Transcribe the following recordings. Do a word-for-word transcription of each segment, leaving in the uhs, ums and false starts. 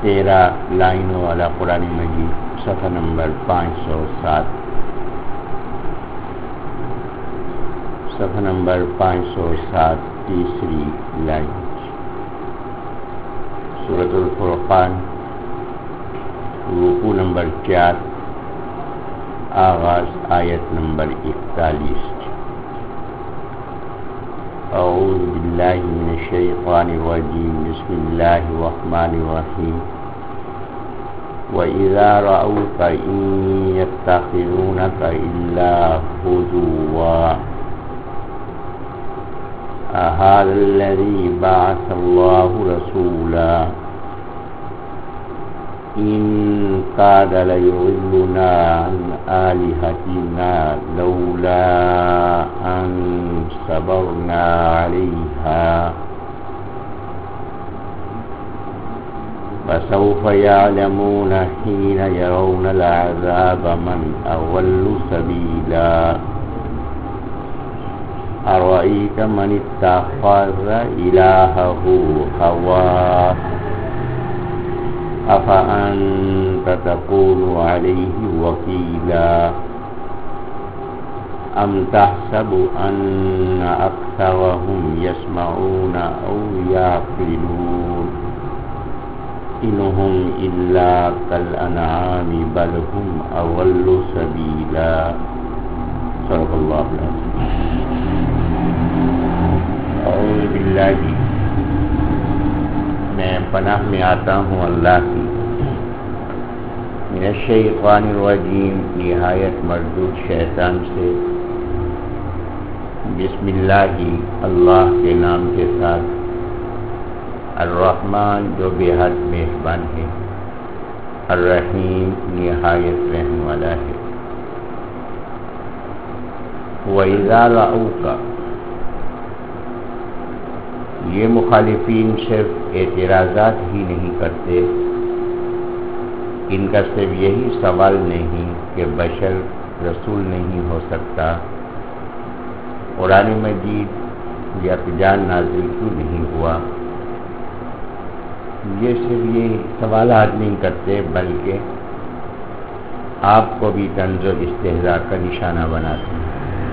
تیرہ لائنوں والا قرآن مجید، صفحہ نمبر پانچ سو سات، صفحہ نمبر پانچ سو سات، تیسری لائن، سورۃ الفرقان، رکوع نمبر چار، آغاز آیت نمبر اکتالیس۔ اعوذ باللہ من الشیطان الرجیم، بسم اللہ الرحمن الرحیم۔ وَإِذَا رَأَوْكَ إِن يَتَّخِذُونَكَ إِلَّا هُزُوًا أَهَذَا الَّذِي بَعَثَ اللَّهُ رَسُولًا إِن كَادَ لَيُضِلُّنَا عَنْ آلِهَتِنَا لَوْلَا أَن صَبَرْنَا عَلَيْهَا فسوف يعلمون حين يرون العذاب من أضل سبيلا أرأيت من اتخذ إلهه هواه أفأنت تكون عليه وكيلا أم تحسب أن أكثرهم يسمعون أو يعقلون إنهم إلا كالأنعام بل هم أضل سبيلا۔ صدق اللہ العظیم۔ اعوذ باللہ، میں پناہ میں آتا ہوں اللہ کی، من الشیطان الرجیم، نہایت مردود شیطان سے، بسم اللہ، اللہ کے نام کے ساتھ، الرحمن جو بے حد مہربان ہے، الرحیم نہایت رحم والا ہے۔ وَإِذَا رَأَوْكَ، یہ مخالفین صرف اعتراضات ہی نہیں کرتے، ان کا صرف یہی سوال نہیں کہ بشر رسول نہیں ہو سکتا، قرآن مجید یا جان نازل کیوں نہیں ہوا، یہ صرف یہ سوالات نہیں کرتے بلکہ آپ کو بھی طنز و استہزاء کا نشانہ بناتے ہیں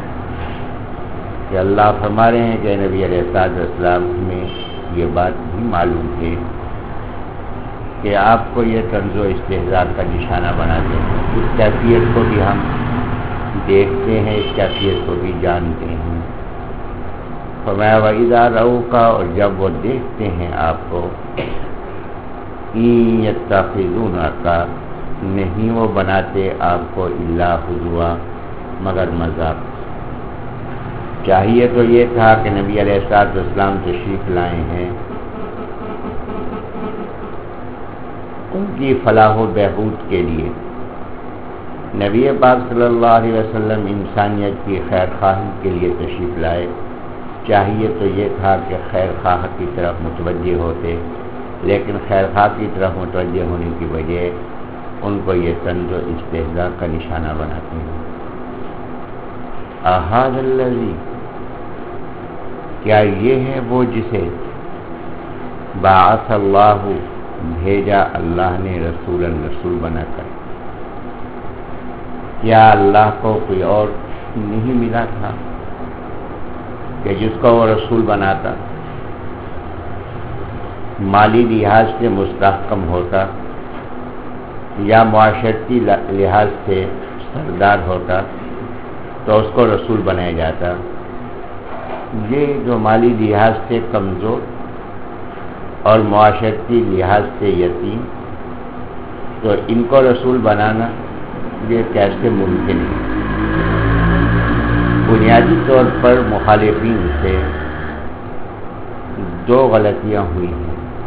کہ اللہ فرما رہے ہیں کہ نبی علیہ السلام میں یہ بات بھی معلوم ہے کہ آپ کو یہ طنز و استہزاء کا نشانہ بناتے ہیں، اس کیفیت کو بھی ہم دیکھتے ہیں، اس کیفیت کو بھی جانتے ہیں۔ فرمایا وَإِذَا رَأَوْكَ، اور جب وہ دیکھتے ہیں آپ کو، إِن يَتَّخِذُونَكَ، نہیں وہ بناتے آپ کو إِلَّا هُزُوًا، مگر مذاق۔ چاہیے تو یہ تھا کہ نبی علیہ السلام تشریف لائے ہیں، ان کی فلاح و بہبود کے لیے نبی پاک صلی اللہ علیہ وسلم انسانیت کی خیر خواہی کے لیے تشریف لائے، چاہیے تو یہ تھا کہ خیر خواہ کی طرف متوجہ ہوتے، لیکن خیر خواہ کی طرف متوجہ ہونے کی وجہ ان کو یہ طنز و استہزاء کا نشانہ بناتے ہیں۔ اَهَذَا الَّذِي، کیا یہ ہے وہ جسے بعث اللہ، بھیجا اللہ نے، رسول رسول بنا کر؟ کیا اللہ کو کوئی اور نہیں ملا تھا کہ جس کو وہ رسول بناتا، مالی لحاظ سے مستحکم ہوتا یا معاشرتی لحاظ سے سردار ہوتا تو اس کو رسول بنایا جاتا؟ یہ جو مالی لحاظ سے کمزور اور معاشرتی لحاظ سے یتیم، تو ان کو رسول بنانا یہ کیسے ممکن ہے؟ بنیادی طور پر مخالفین سے دو غلطیاں ہوئی ہیں،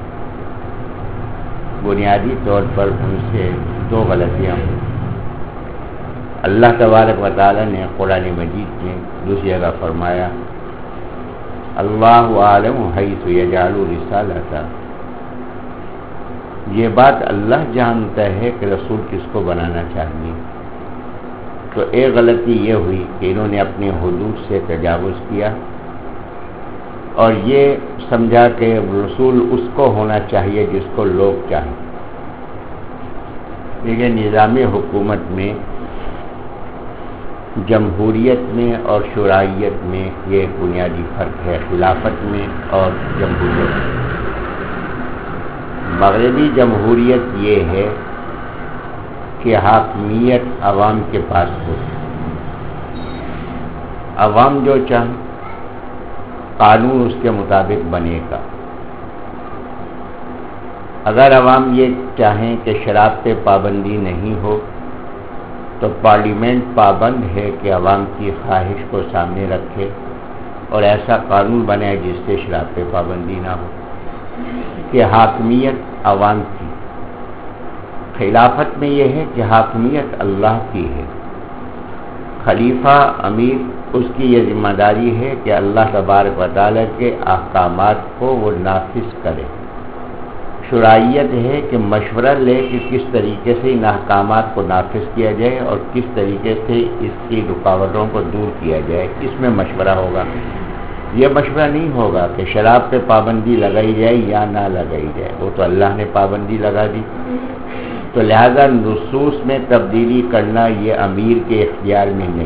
بنیادی طور پر ان سے دو غلطیاں ہوئی۔ اللہ تبارک و تعالی نے قرآن مجید میں دوسری جگہ فرمایا، اللہ عالم حیث یجعل رسالتہ، یہ بات اللہ جانتا ہے کہ رسول کس کو بنانا چاہیے۔ تو ایک غلطی یہ ہوئی کہ انہوں نے اپنے حدود سے تجاوز کیا اور یہ سمجھا کہ رسول اس کو ہونا چاہیے جس کو لوگ چاہیں، دیکھیں نظام حکومت میں جمہوریت میں اور شورائیت میں یہ بنیادی فرق ہے، خلافت میں اور جمہوریت میں۔ مغربی جمہوریت یہ ہے کہ حاکمیت عوام کے پاس ہو، عوام جو چاہے قانون اس کے مطابق بنے گا۔ اگر عوام یہ چاہیں کہ شراب پہ پابندی نہیں ہو تو پارلیمنٹ پابند ہے کہ عوام کی خواہش کو سامنے رکھے اور ایسا قانون بنائے جس سے شراب پہ پابندی نہ ہو، کہ حاکمیت عوام کی۔ خلافت میں یہ ہے کہ حاکمیت اللہ کی ہے، خلیفہ امیر اس کی یہ ذمہ داری ہے کہ اللہ تبارک و تعالیٰ کے احکامات کو وہ نافذ کرے۔ شرائیت ہے کہ مشورہ لے کہ کس طریقے سے ان احکامات کو نافذ کیا جائے اور کس طریقے سے اس کی رکاوٹوں کو دور کیا جائے، اس میں مشورہ ہوگا۔ یہ مشورہ نہیں ہوگا کہ شراب پہ پابندی لگائی جائے یا نہ لگائی جائے، وہ تو اللہ نے پابندی لگا دی، تو لہذا نصوص میں تبدیلی کرنا یہ امیر کے اختیار میں نہیں۔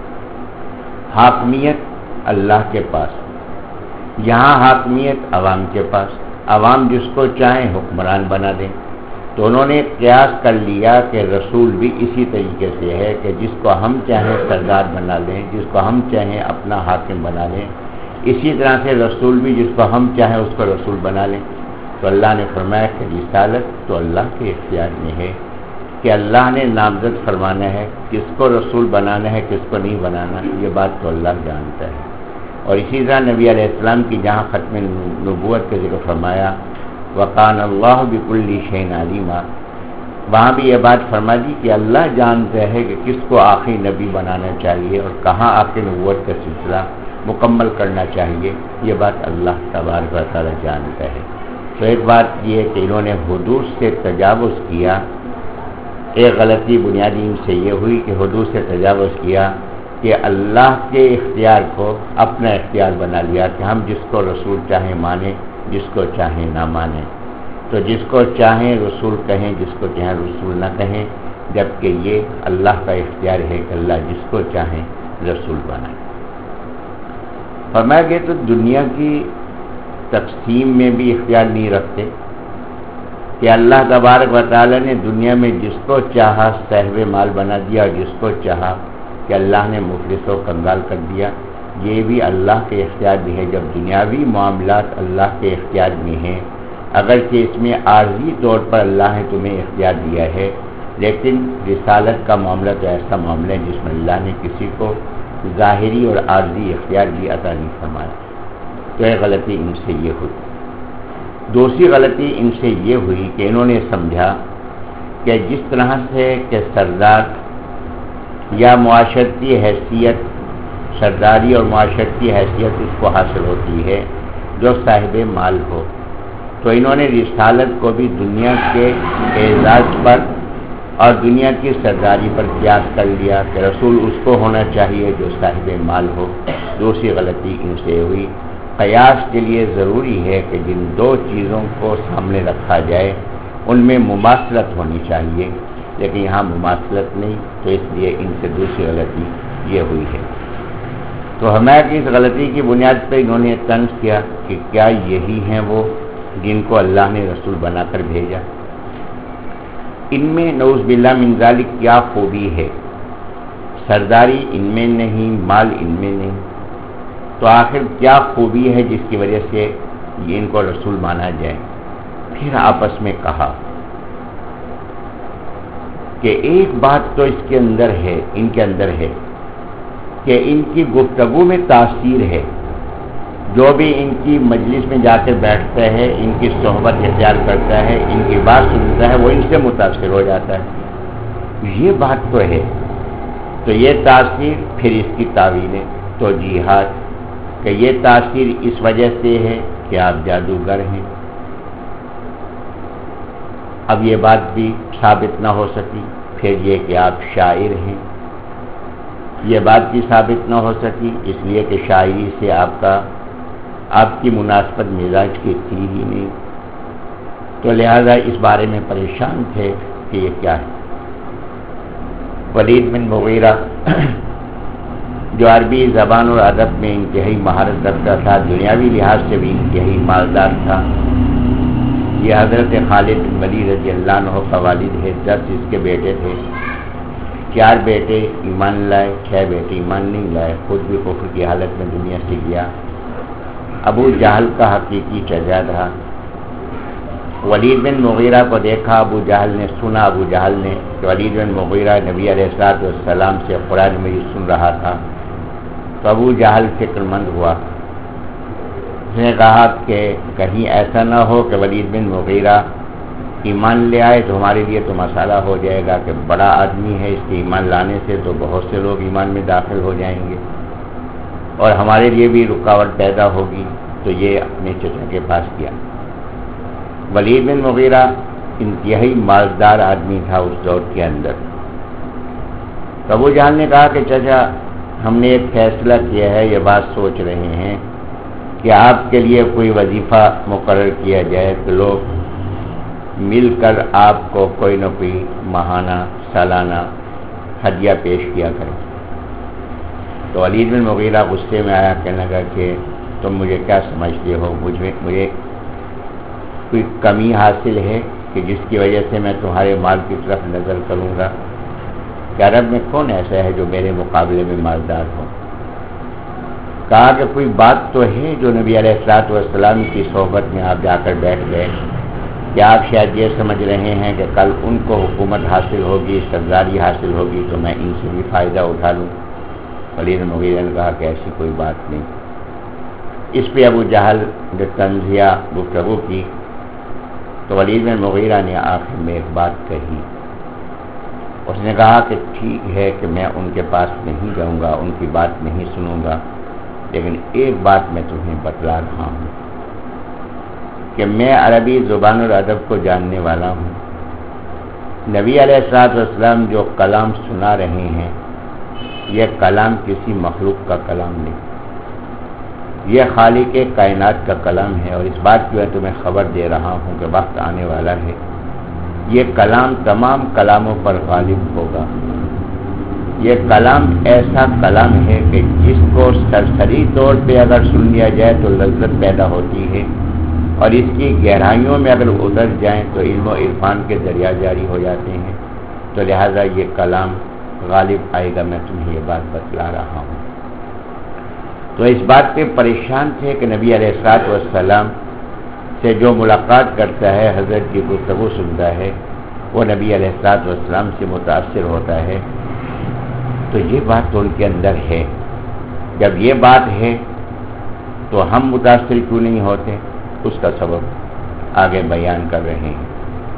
حاکمیت اللہ کے پاس، یہاں حاکمیت عوام کے پاس، عوام جس کو چاہیں حکمران بنا دیں۔ تو انہوں نے قیاس کر لیا کہ رسول بھی اسی طریقے سے ہے کہ جس کو ہم چاہیں سردار بنا لیں، جس کو ہم چاہیں اپنا حاکم بنا لیں، اسی طرح سے رسول بھی جس کو ہم چاہیں اس کو رسول بنا لیں۔ تو اللہ نے فرمایا کہ رسالت تو اللہ کے اختیار میں ہے، کہ اللہ نے نامزد فرمانا ہے، کس کو رسول بنانا ہے کس کو نہیں بنانا، یہ بات تو اللہ جانتا ہے۔ اور اسی طرح نبی علیہ السلام کی جہاں ختم نبوت کا ذکر فرمایا وَقَانَ اللَّهُ بِكُلِّ شَيْءٍ عَلِيمًا، وہاں بھی یہ بات فرما دی کہ اللہ جانتا ہے کہ کس کو آخری نبی بنانا چاہیے اور کہاں آخری نبوت کا سلسلہ مکمل کرنا چاہیے، یہ بات اللہ تبارک و تعالیٰ جانتا ہے۔ تو ایک بات یہ ہے کہ انہوں نے حدود سے تجاوز کیا، ایک غلطی بنیادی ان سے یہ ہوئی کہ حدود سے تجاوز کیا کہ اللہ کے اختیار کو اپنا اختیار بنا لیا کہ ہم جس کو رسول چاہیں مانیں، جس کو چاہیں نہ مانیں۔ تو جس کو چاہیں رسول کہیں، جس کو چاہیں رسول نہ کہیں، جبکہ یہ اللہ کا اختیار ہے کہ اللہ جس کو چاہیں رسول بنائیں۔ فرمایا گیا تو دنیا کی تقسیم میں بھی اختیار نہیں رکھتے کہ اللہ تبارک و تعالیٰ نے دنیا میں جس کو چاہا صاحب مال بنا دیا اور جس کو چاہا کہ اللہ نے مفلس و کنگال کر دیا، یہ بھی اللہ کے اختیار میں ہے۔ جب دنیاوی معاملات اللہ کے اختیار میں ہیں، اگرچہ اس میں عارضی طور پر اللہ نے تمہیں اختیار دیا ہے، لیکن رسالت کا معاملہ تو ایسا معاملہ ہے جس میں اللہ نے کسی کو ظاہری اور عارضی اختیار بھی عطا نہیں فرمایا۔ تو یہ غلطی ان سے یہ ہوئی۔ دوسری غلطی ان سے یہ ہوئی کہ انہوں نے سمجھا کہ جس طرح سے کہ سردار یا معاشرتی حیثیت، سرداری اور معاشرتی حیثیت اس کو حاصل ہوتی ہے جو صاحب مال ہو، تو انہوں نے رسالت کو بھی دنیا کے اعزاز پر اور دنیا کی سرداری پر قیاس کر لیا کہ رسول اس کو ہونا چاہیے جو صاحب مال ہو۔ دوسری غلطی ان سے ہوئی۔ قیاس کے لیے ضروری ہے کہ جن دو چیزوں کو سامنے رکھا جائے ان میں مماثلت ہونی چاہیے، لیکن یہاں مماثلت نہیں، تو اس لیے ان سے دوسری غلطی یہ ہوئی ہے۔ تو ہمیں اس غلطی کی بنیاد پہ انہوں نے طنز کیا کہ کیا یہی ہیں وہ جن کو اللہ نے رسول بنا کر بھیجا؟ ان میں نعوذ باللہ من ذالک کیا خوبی ہے؟ سرداری ان میں نہیں، مال ان میں نہیں، تو آخر کیا خوبی ہے جس کی وجہ سے یہ ان کو رسول مانا جائے؟ پھر آپس میں کہا کہ ایک بات تو اس کے اندر ہے، ان کے اندر ہے کہ ان کی گفتگو میں تاثیر ہے، جو بھی ان کی مجلس میں جا کے بیٹھتا ہے، ان کی صحبت اختیار کرتا ہے، ان کی بات سنتا ہے، وہ ان سے متاثر ہو جاتا ہے۔ یہ بات تو ہے، تو یہ تاثیر پھر اس کی تعویلیں توجیہات کہ یہ تاثیر اس وجہ سے ہے کہ آپ جادوگر ہیں۔ اب یہ بات بھی ثابت نہ ہو سکی، پھر یہ کہ آپ شاعر ہیں، یہ بات بھی ثابت نہ ہو سکی اس لیے کہ شاعری سے آپ کا آپ کی مناسبت مزاج کی تھی ہی نہیں، تو لہذا اس بارے میں پریشان تھے کہ یہ کیا ہے۔ ولید بن مغیرہ جو عربی زبان اور ادب میں انتہائی مہارت رکھتا تھا، دنیاوی لحاظ سے بھی انتہائی مالدار تھا، یہ حضرت خالد بن ولید رضی اللہ عنہ کا والد ہے۔ دس اس کے بیٹے تھے، چار بیٹے ایمان لائے، چھ بیٹے ایمان نہیں لائے، خود بھی کفر کی حالت میں دنیا سے گیا۔ ابو جہل کا حقیقی چچا تھا۔ ولید بن مغیرہ کو دیکھا ابو جہل نے، سنا ابو جہل نے کہ ولید بن مغیرہ نبی علیہ الصلوۃ والسلام سے قرآن مجید سن رہا تھا، تو ابو جہل فکر مند ہوا۔ اس نے کہا کہ کہیں ایسا نہ ہو کہ ولید بن مغیرہ ایمان لے آئے تو ہمارے لیے تو مسئلہ ہو جائے گا کہ بڑا آدمی ہے، اس کے ایمان لانے سے تو بہت سے لوگ ایمان میں داخل ہو جائیں گے اور ہمارے لیے بھی رکاوٹ پیدا ہوگی، تو یہ اپنے چچا کے پاس کیا۔ ولید بن مغیرہ انتہائی مالدار آدمی تھا اس دور کے اندر۔ تو ابو جہل نے کہا کہ چچا ہم نے ایک فیصلہ کیا ہے، یہ بات سوچ رہے ہیں کہ آپ کے لیے کوئی وظیفہ مقرر کیا جائے کہ لوگ مل کر آپ کو کوئی نہ کوئی ماہانہ سالانہ ہدیہ پیش کیا کریں۔ تو ولید بن مغیرہ غصے میں آیا، کہنے لگا کہ تم مجھے کیا سمجھتے ہو، مجھے مجھے کوئی کمی حاصل ہے کہ جس کی وجہ سے میں تمہارے مال کی طرف نظر کروں گا؟ کہ عرب میں کون ایسا ہے جو میرے مقابلے میں مالدار ہو؟ کہا کہ کوئی بات تو ہے جو نبی علیہ الصلوۃ والسلام کی صحبت میں آپ جا کر بیٹھ گئے، کہ آپ شاید یہ سمجھ رہے ہیں کہ کل ان کو حکومت حاصل ہوگی، سرداری حاصل ہوگی تو میں ان سے بھی فائدہ اٹھا لوں۔ ولید بن مغیرہ نے کہا کہ ایسی کوئی بات نہیں۔ اس پہ ابو جہل نے طنزیہ گفتگو کی، تو ولید بن مغیرہ نے آخر میں ایک بات کہی، اس نے کہا کہ ٹھیک ہے کہ میں ان کے پاس نہیں جاؤں گا، ان کی بات نہیں سنوں گا، لیکن ایک بات میں تمہیں بتلا رہا ہوں کہ میں عربی زبان اور ادب کو جاننے والا ہوں۔ نبی علیہ الصلوۃ والسلام جو کلام سنا رہے ہیں یہ کلام کسی مخلوق کا کلام نہیں، یہ خالق کائنات کا کلام ہے، اور اس بات کی میں تمہیں خبر دے رہا ہوں کہ وقت آنے والا ہے یہ کلام تمام کلاموں پر غالب ہوگا۔ یہ کلام ایسا کلام ہے کہ جس کو سرسری طور پہ اگر سن لیا جائے تو لذت پیدا ہوتی ہے، اور اس کی گہرائیوں میں اگر اتر جائیں تو علم و عرفان کے دریا جاری ہو جاتے ہیں، تو لہذا یہ کلام غالب آئے گا، میں تمہیں یہ بات بتلا رہا ہوں۔ تو اس بات پہ پریشان تھے کہ نبی علیہ الصلوۃ والسلام سے جو ملاقات کرتا ہے، حضرت کی گفتگو سنتا ہے، وہ نبی علیہ الصلوۃ والسلام سے متاثر ہوتا ہے، تو یہ بات تو ان کے اندر ہے۔ جب یہ بات ہے تو ہم متاثر کیوں نہیں ہوتے؟ اس کا سبب آگے بیان کر رہے ہیں۔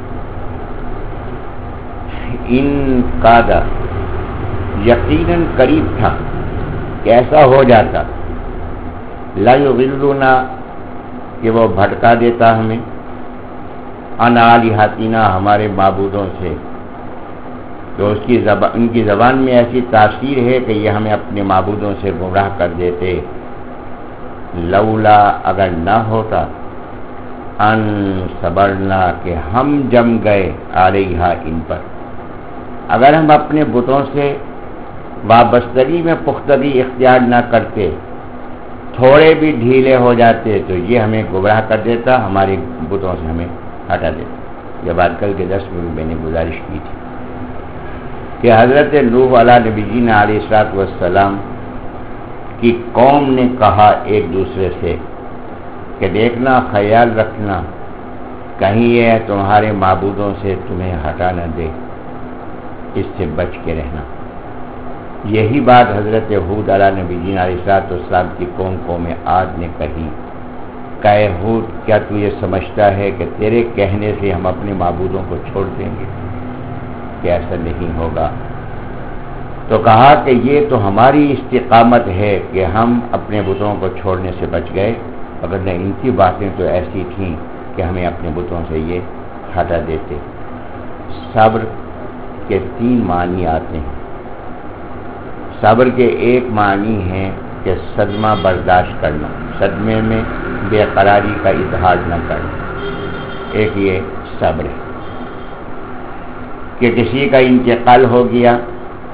ان قادہ یقیناً قریب تھا کہ ایسا ہو جاتا، لا یضلنا کہ وہ بھٹکا دیتا ہمیں، عن آلہتنا ہمارے معبودوں سے، تو اس کی زبان ان کی زبان میں ایسی تاثیر ہے کہ یہ ہمیں اپنے معبودوں سے گمراہ کر دیتے۔ لولا اگر نہ ہوتا، ان صبرنا کہ ہم جم گئے علیہا ان پر، اگر ہم اپنے بتوں سے وابستگی میں پختگی اختیار نہ کرتے، تھوڑے بھی ڈھیلے ہو جاتے تو یہ ہمیں گمراہ کر دیتا، ہمارے بتوں سے ہمیں ہٹا دیتا۔ یہ بات کل کے درس میں بھی میں نے گزارش کی تھی کہ حضرت نوح علیہ نبی جی علیہ الصلوۃ والسلام کی قوم نے کہا ایک دوسرے سے کہ دیکھنا، خیال رکھنا کہیں یہ تمہارے معبودوں سے تمہیں ہٹا نہ دے، اس سے بچ کے رہنا۔ یہی بات حضرت ہود علیہ نبی جی علیہ الصلوۃ والسلام کی قوم قوم عاد نے کہی کہ اے ہود، کیا تو یہ سمجھتا ہے کہ تیرے کہنے سے ہم اپنے معبودوں کو چھوڑ دیں گے؟ کہ ایسا نہیں ہوگا۔ تو کہا کہ یہ تو ہماری استقامت ہے کہ ہم اپنے بتوں کو چھوڑنے سے بچ گئے، اگر نہ ان کی باتیں تو ایسی تھیں کہ ہمیں اپنے بتوں سے یہ ہٹا دیتے۔ صبر کے تین معنی آتے ہیں۔ صبر کے ایک معنی ہے کہ صدمہ برداشت کرنا، صدمے میں بے قراری کا اظہار نہ کرنا، ایک یہ صبر ہے کہ کسی کا انتقال ہو گیا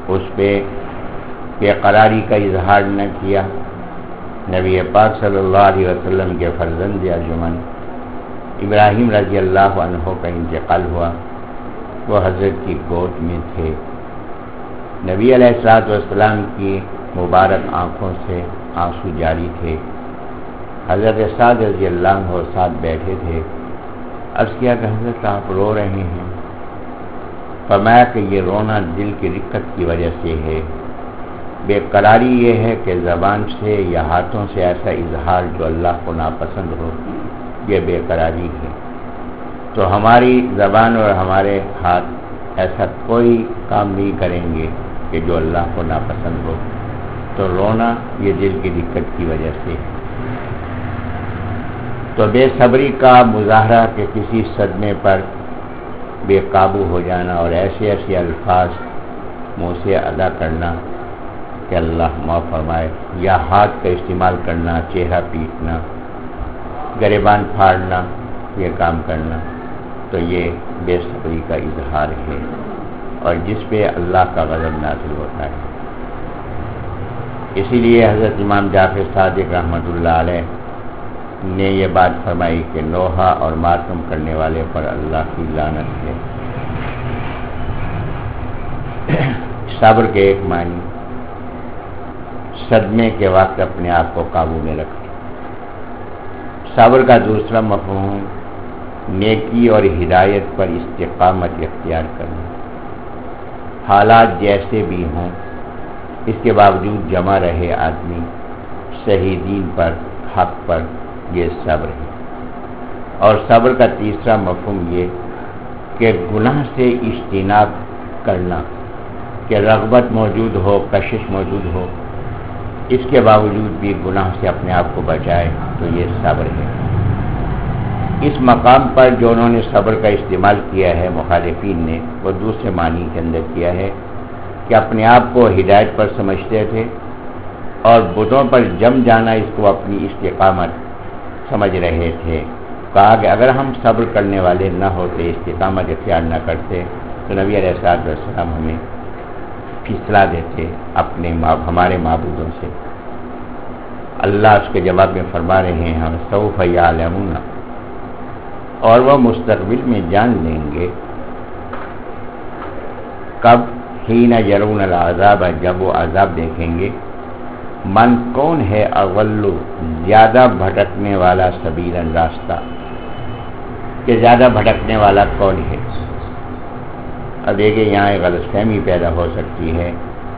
اس پہ بے قراری کا اظہار نہ کیا. نبی پاک صلی اللہ علیہ وسلم کے فرزند ارجمند ابراہیم رضی اللہ عنہ کا انتقال ہوا. وہ حضرت کی گود میں تھے. نبی علیہ الصلوۃ والسلام کی مبارک آنکھوں سے آنسو جاری تھے. حضرت سعد رضی اللہ عنہ ساتھ بیٹھے تھے. عرض کیا کہ حضرت آپ رو رہے ہیں. فرمایا کہ یہ رونا دل کی رقت کی وجہ سے ہے. بے قراری یہ ہے کہ زبان سے یا ہاتھوں سے ایسا اظہار جو اللہ کو ناپسند ہو، یہ بے قراری ہے. تو ہماری زبان اور ہمارے ہاتھ ایسا کوئی کام نہیں کریں گے کہ جو اللہ کو ناپسند ہو. تو رونا یہ دل کی دقت کی وجہ سے. تو بے صبری کا مظاہرہ کہ کسی صدمے پر بے قابو ہو جانا اور ایسے ایسے الفاظ منہ سے ادا کرنا کہ اللہ معاف فرمائے، یا ہاتھ کا استعمال کرنا، چہرہ پیٹنا، گریبان پھاڑنا، یہ کام کرنا، تو یہ بے صبری کا اظہار ہے اور جس پہ اللہ کا غضب نازل ہوتا ہے. اسی لیے حضرت امام جعفر صادق رحمۃ اللہ علیہ نے یہ بات فرمائی کہ نوحہ اور ماتم کرنے والے پر اللہ کی لعنت ہے. صبر کے ایک معنی صدمے کے وقت اپنے آپ کو قابو میں رکھنا. صبر کا دوسرا مفہوم نیکی اور ہدایت پر استقامت اختیار کرنا. حالات جیسے بھی ہوں اس کے باوجود جمع رہے آدمی صحیح دین پر، حق پر، یہ صبر ہے. اور صبر کا تیسرا مفہوم یہ کہ گناہ سے اجتناب کرنا، کہ رغبت موجود ہو، کشش موجود ہو، اس کے باوجود بھی گناہ سے اپنے آپ کو بچائے، تو یہ صبر ہے. اس مقام پر جو انہوں نے صبر کا استعمال کیا ہے مخالفین نے، وہ دوسرے معنی کے اندر کیا ہے کہ اپنے آپ کو ہدایت پر سمجھتے تھے اور بتوں پر جم جانا اس کو اپنی استقامت سمجھ رہے تھے. کہا کہ اگر ہم صبر کرنے والے نہ ہوتے، استقامت اختیار نہ کرتے، تو نبی علیہ الصلوۃ والسلام ہمیں پھسلا دیتے اپنے ہمارے معبودوں سے. اللہ اس کے جواب میں فرما رہے ہیں ہم سوف یعلمون، اور وہ مستقبل میں جان لیں گے. کب؟ حین یرون العذاب، جب وہ عذاب دیکھیں گے. من کون ہے اغل، زیادہ بھٹکنے والا، سبیلاً راستہ، کہ زیادہ بھٹکنے والا کون ہے. اب دیکھیں یہاں ایک غلط فہمی پیدا ہو سکتی ہے،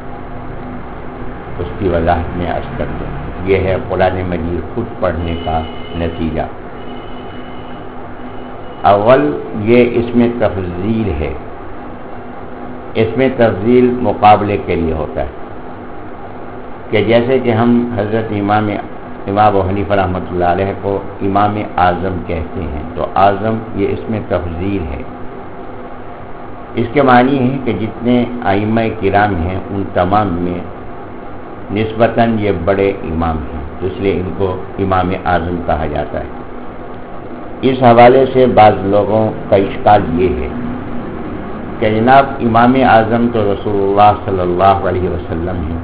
اس کی وضاحت میں عرض کر دوں. یہ ہے قرآن مجید خود پڑھنے کا نتیجہ. اول یہ اس میں تفضیل ہے. اس میں تفضیل مقابلے کے لیے ہوتا ہے کہ جیسے کہ ہم حضرت امام امام ابو حنیفہ رحمۃ اللہ علیہ کو امام اعظم کہتے ہیں، تو اعظم یہ اس میں تفضیل ہے. اس کے معنی ہے کہ جتنے ائمہ کرام ہیں ان تمام میں نسبتاً یہ بڑے امام ہیں، تو اس لیے ان کو امام اعظم کہا جاتا ہے. اس حوالے سے بعض لوگوں کا اشکال یہ ہے کہ جناب امام اعظم تو رسول اللہ صلی اللہ علیہ وسلم ہیں.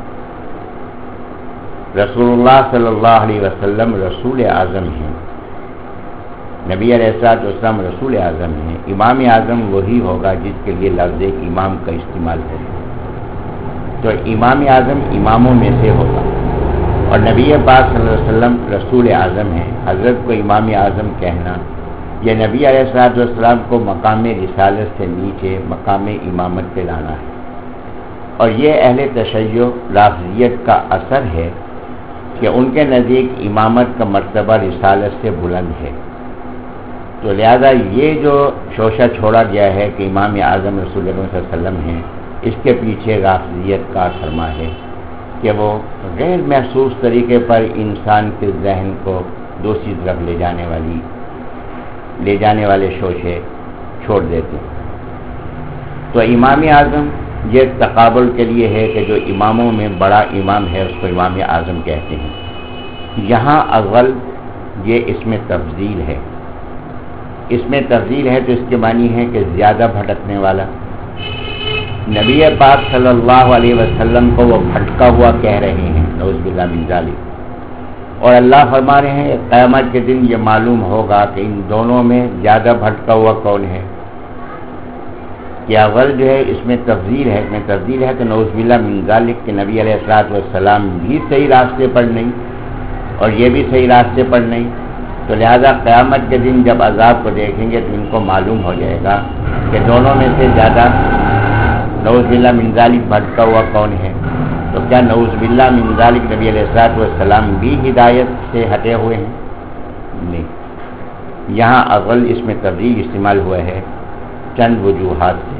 رسول اللہ صلی اللہ علیہ وسلم رسول اعظم ہیں، نبی علیہ الصلوۃ والسلام رسول اعظم ہیں. امام اعظم وہی ہوگا جس کے لیے لفظ امام کا استعمال ہو. تو امام اعظم اماموں میں سے ہوگا، اور نبی پاک صلی اللہ علیہ وسلم رسول اعظم ہیں. حضرت کو امام اعظم کہنا یہ نبی علیہ الصلوۃ والسلام کو مقام رسالت سے نیچے مقام امامت پہ لانا ہے. اور یہ اہل تشیع لفظیت کا اثر ہے کہ ان کے نزدیک امامت کا مرتبہ رسالت سے بلند ہے. تو لہذا یہ جو شوشہ چھوڑا گیا ہے کہ امام اعظم رسول اللہ صلی اللہ علیہ وسلم ہیں، اس کے پیچھے رافضیت کا سرما ہے کہ وہ غیر محسوس طریقے پر انسان کے ذہن کو دوسری طرف لے جانے والی لے جانے والے شوشے چھوڑ دیتے ہیں. تو امام اعظم یہ تقابل کے لیے ہے کہ جو اماموں میں بڑا امام ہے اس کو امام اعظم کہتے ہیں. یہاں اول یہ اس میں تفضیل ہے. اس میں تفضیل ہے تو اس کے معنی ہے کہ زیادہ بھٹکنے والا، نبی پاک صلی اللہ علیہ وسلم کو وہ بھٹکا ہوا کہہ رہے ہیں، نعوذ باللہ من ذالک، اور اللہ فرما رہے ہیں قیامت کے دن یہ معلوم ہوگا کہ ان دونوں میں زیادہ بھٹکا ہوا کون ہے۔ کہ اول جو ہے اس میں تفضیل ہے، اس میں تفضیل ہے کہ نعوذ باللہ من ذالک کہ نبی علیہ الصلوۃ والسلام بھی صحیح راستے پر نہیں اور یہ بھی صحیح راستے پر نہیں، تو لہذا قیامت کے دن جب عذاب کو دیکھیں گے تو ان کو معلوم ہو جائے گا کہ دونوں میں سے زیادہ نعوذ باللہ من ذالک بھٹکا ہوا کون ہے۔ تو کیا نعوذ باللہ من ذالک نبی علیہ الصلوۃ والسلام بھی ہدایت سے ہٹے ہوئے ہیں؟ نہیں۔ یہاں اول اس میں تفضیل استعمال ہوا ہے چند وجوہات سے۔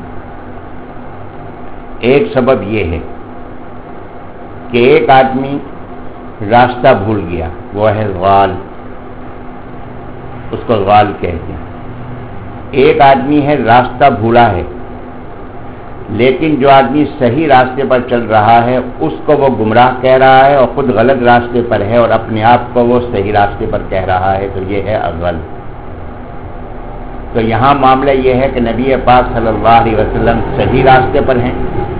ایک سبب یہ ہے کہ ایک آدمی راستہ بھول گیا، وہ ہے غال، اس کو غال کہتے ہیں۔ ایک آدمی ہے راستہ بھولا ہے، لیکن جو آدمی صحیح راستے پر چل رہا ہے اس کو وہ گمراہ کہہ رہا ہے اور خود غلط راستے پر ہے اور اپنے آپ کو وہ صحیح راستے پر کہہ رہا ہے، تو یہ ہے اغل۔ تو یہاں معاملہ یہ ہے کہ نبی پاک صلی اللہ علیہ وسلم صحیح راستے پر ہیں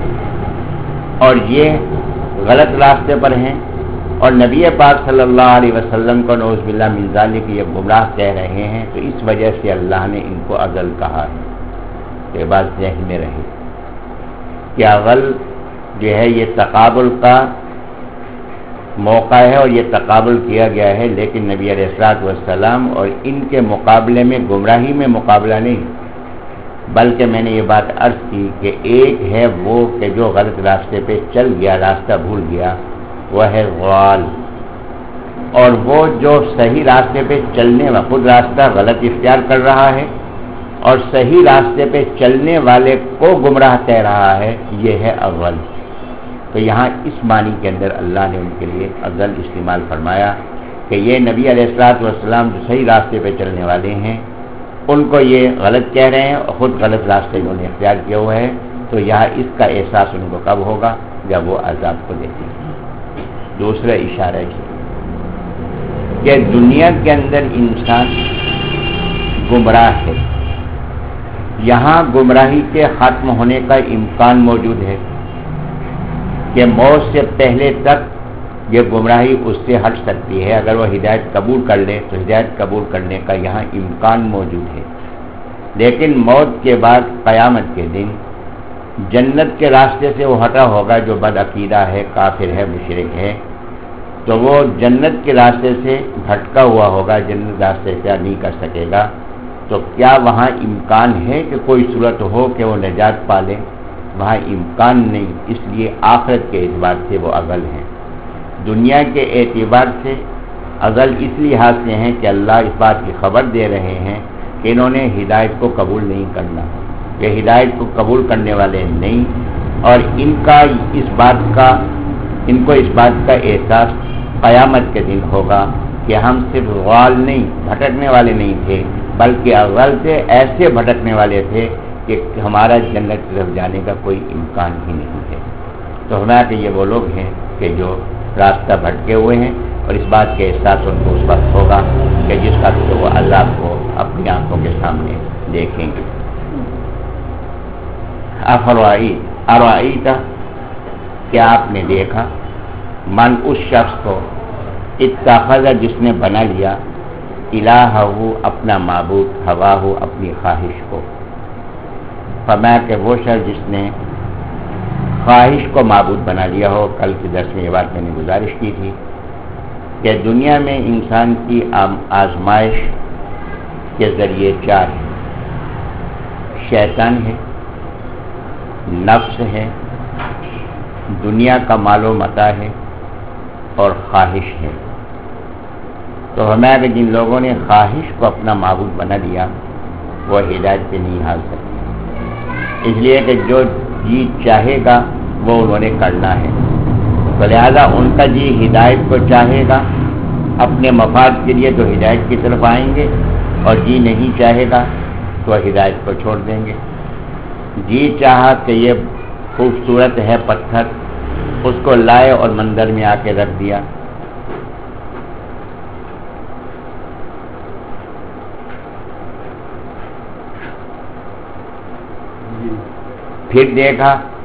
اور یہ غلط راستے پر ہیں، اور نبی پاک صلی اللہ علیہ وسلم کو نعوذ باللہ من ذالک یہ گمراہ کہہ رہے ہیں، تو اس وجہ سے اللہ نے ان کو اغل کہا ہے۔ یہ بات ذہن میں رہے کہ اغل جو ہے یہ تقابل کا موقع ہے اور یہ تقابل کیا گیا ہے، لیکن نبی علیہ الصلوۃ والسلام اور ان کے مقابلے میں گمراہی میں مقابلہ نہیں، بلکہ میں نے یہ بات عرض کی کہ ایک ہے وہ کہ جو غلط راستے پہ چل گیا، راستہ بھول گیا، وہ ہے غال، اور وہ جو صحیح راستے پہ چلنے والا خود راستہ غلط اختیار کر رہا ہے اور صحیح راستے پہ چلنے والے کو گمراہ کہہ رہا ہے، یہ ہے اغل۔ تو یہاں اس معنی کے اندر اللہ نے ان کے لیے اغل استعمال فرمایا کہ یہ نبی علیہ الصلوۃ والسلام جو صحیح راستے پہ چلنے والے ہیں ان کو یہ غلط کہہ رہے ہیں اور خود غلط راستے انہوں نے اختیار کیا ہوا ہے، تو یہاں اس کا احساس ان کو کب ہوگا؟ جب وہ عذاب کو دیکھیں گے۔ دوسرا اشارہ ہے کہ دنیا کے اندر انسان گمراہ ہے، یہاں گمراہی کے ختم ہونے کا امکان موجود ہے کہ موت سے پہلے تک یہ گمراہی اس سے ہٹ سکتی ہے، اگر وہ ہدایت قبول کر لے تو ہدایت قبول کرنے کا یہاں امکان موجود ہے، لیکن موت کے بعد قیامت کے دن جنت کے راستے سے وہ ہٹا ہوگا جو بد عقیدہ ہے، کافر ہے، مشرک ہے، تو وہ جنت کے راستے سے بھٹکا ہوا ہوگا، جنت راستے سے نہیں کر سکے گا، تو کیا وہاں امکان ہے کہ کوئی صورت ہو کہ وہ نجات پالے؟ وہاں امکان نہیں، اس لیے آخرت کے اعتبار سے وہ اغل ہیں۔ دنیا کے اعتبار سے اغل اس لحاظ سے ہیں کہ اللہ اس بات کی خبر دے رہے ہیں کہ انہوں نے ہدایت کو قبول نہیں کرنا، یہ ہدایت کو قبول کرنے والے نہیں، اور ان کا اس بات کا ان کو اس بات کا احساس قیامت کے دن ہوگا کہ ہم صرف غال نہیں، بھٹکنے والے نہیں تھے، بلکہ اغل سے ایسے بھٹکنے والے تھے کہ ہمارا جنت کی طرف جانے کا کوئی امکان ہی نہیں ہے۔ تو ہمارا کہ یہ وہ لوگ ہیں کہ جو راستہ بھٹکے ہوئے ہیں، اور اس بات کے احساس ان کو اس وقت ہوگا کہ جس وقت وہ اللہ کو اپنی آنکھوں کے سامنے دیکھیں گے۔ افرائی ارائیتا، کیا آپ نے دیکھا، من اس شخص کو اتخذ جس نے بنا لیا الہہ اپنا معبود، ہواہ اپنی خواہش کو، فرمایا کہ وہ شخص جس نے خواہش کو معبود بنا لیا ہو۔ کل کے درس میں یہ بات میں نے گزارش کی تھی کہ دنیا میں انسان کی آزمائش کے ذریعے چار ہیں، شیطان ہے، نفس ہے، دنیا کا مال و متاع ہے، اور خواہش ہے۔ تو ہمارے جن لوگوں نے خواہش کو اپنا معبود بنا لیا وہ ہدایت پہ نہیں حاصل سکتے، اس لیے کہ جو جی چاہے گا وہ انہوں نے کرنا ہے، تو لہذا ان کا جی ہدایت کو چاہے گا اپنے مفاد کے لیے تو ہدایت کی طرف آئیں گے، اور جی نہیں چاہے گا تو ہدایت کو چھوڑ دیں گے۔ جی چاہا کہ یہ خوبصورت ہے پتھر، اس کو لائے اور مندر میں آ کے رکھ دیا، پھر دیکھا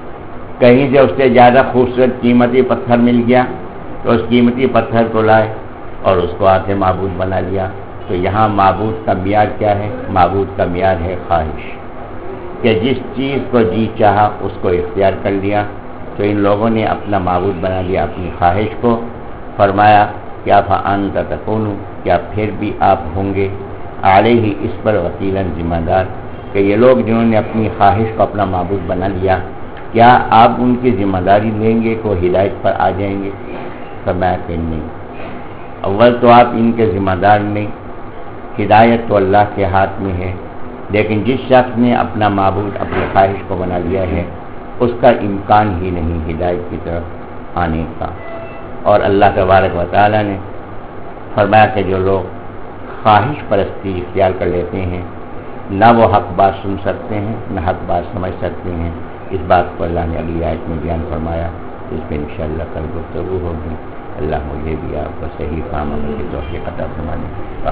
کہیں سے اس سے زیادہ خوبصورت قیمتی پتھر مل گیا تو اس قیمتی پتھر کو لائے اور اس کو آ کے معبود بنا لیا. تو یہاں معبود کا معیار کیا ہے؟ معبود کا معیار ہے خواہش، کہ جس چیز کو جی چاہا اس کو اختیار کر لیا. تو ان لوگوں نے اپنا معبود بنا لیا اپنی خواہش کو. فرمایا کیا فانت تکون، کیا پھر بھی آپ ہوں گے علیہ اس پر وکیلاً ذمہ دار، کہ یہ لوگ جنہوں نے اپنی خواہش کو اپنا معبود بنا لیا کیا آپ ان کی ذمہ داری لیں گے کہ ہدایت پر آ جائیں گے؟ فرمایا کہ نہیں. اول تو آپ ان کے ذمہ دار نہیں، ہدایت تو اللہ کے ہاتھ میں ہے، لیکن جس شخص نے اپنا معبود اپنی خواہش کو بنا لیا ہے اس کا امکان ہی نہیں ہدایت کی طرف آنے کا. اور اللہ تبارک و تعالیٰ نے فرمایا کہ جو لوگ خواہش پرستی اختیار کر لیتے ہیں نہ وہ حق بات سن سکتے ہیں نہ حق بات سمجھ سکتے ہیں. اس بات کو اللہ نے اگلی آیت میں بیان فرمایا، اس پہ انشاءاللہ کل گفتگو ہوگی. اللہ مجھے بھی آپ کو صحیح فہم عمل کی توفیق عطا فرمائے.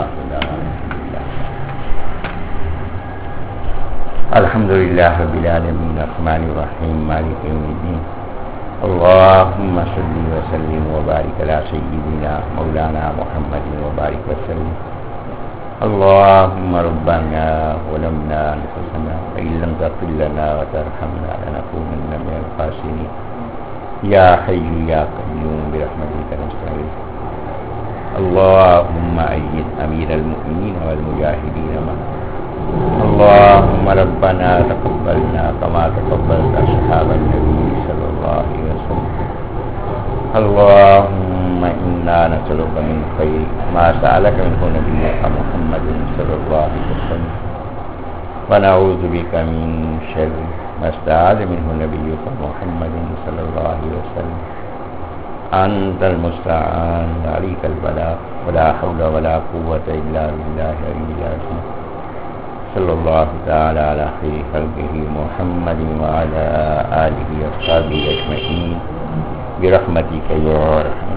الحمدللہ رب العالمین الرحمن الرحیم مالک یوم الدین. اللہم صلی وسلم وبارک علی سیدنا مولانا محمد وبارک وسلم. اللہم ربنا ظلمنا انفسنا وإن لم تغفر لنا وترحمنا لنكونن من الخاسرین. یا حی یا قیوم برحمتک نستغیث. اللہم اید امیر المؤمنین والمجاہدین معه. اللہم ربنا تقبلنا كما تقبلت اصحاب النبی صلی اللہ علیہ وسلم. اللہم انا نسألک من خیر ما سألک منہ نبیک محمد صلی اللہ علیہ وسلم ونعوذ بک من شر ما استعاذ منہ نبیک محمد صلی اللہ علیہ وسلم. انت المستعان علیک البلاغ ولا حول ولا قوة الا باللہ العلی العظیم. صلی اللہ تعالی علی خیر خلقہ محمد وعلی آلہ واصحابہ اجمعین برحمتک یا ارحم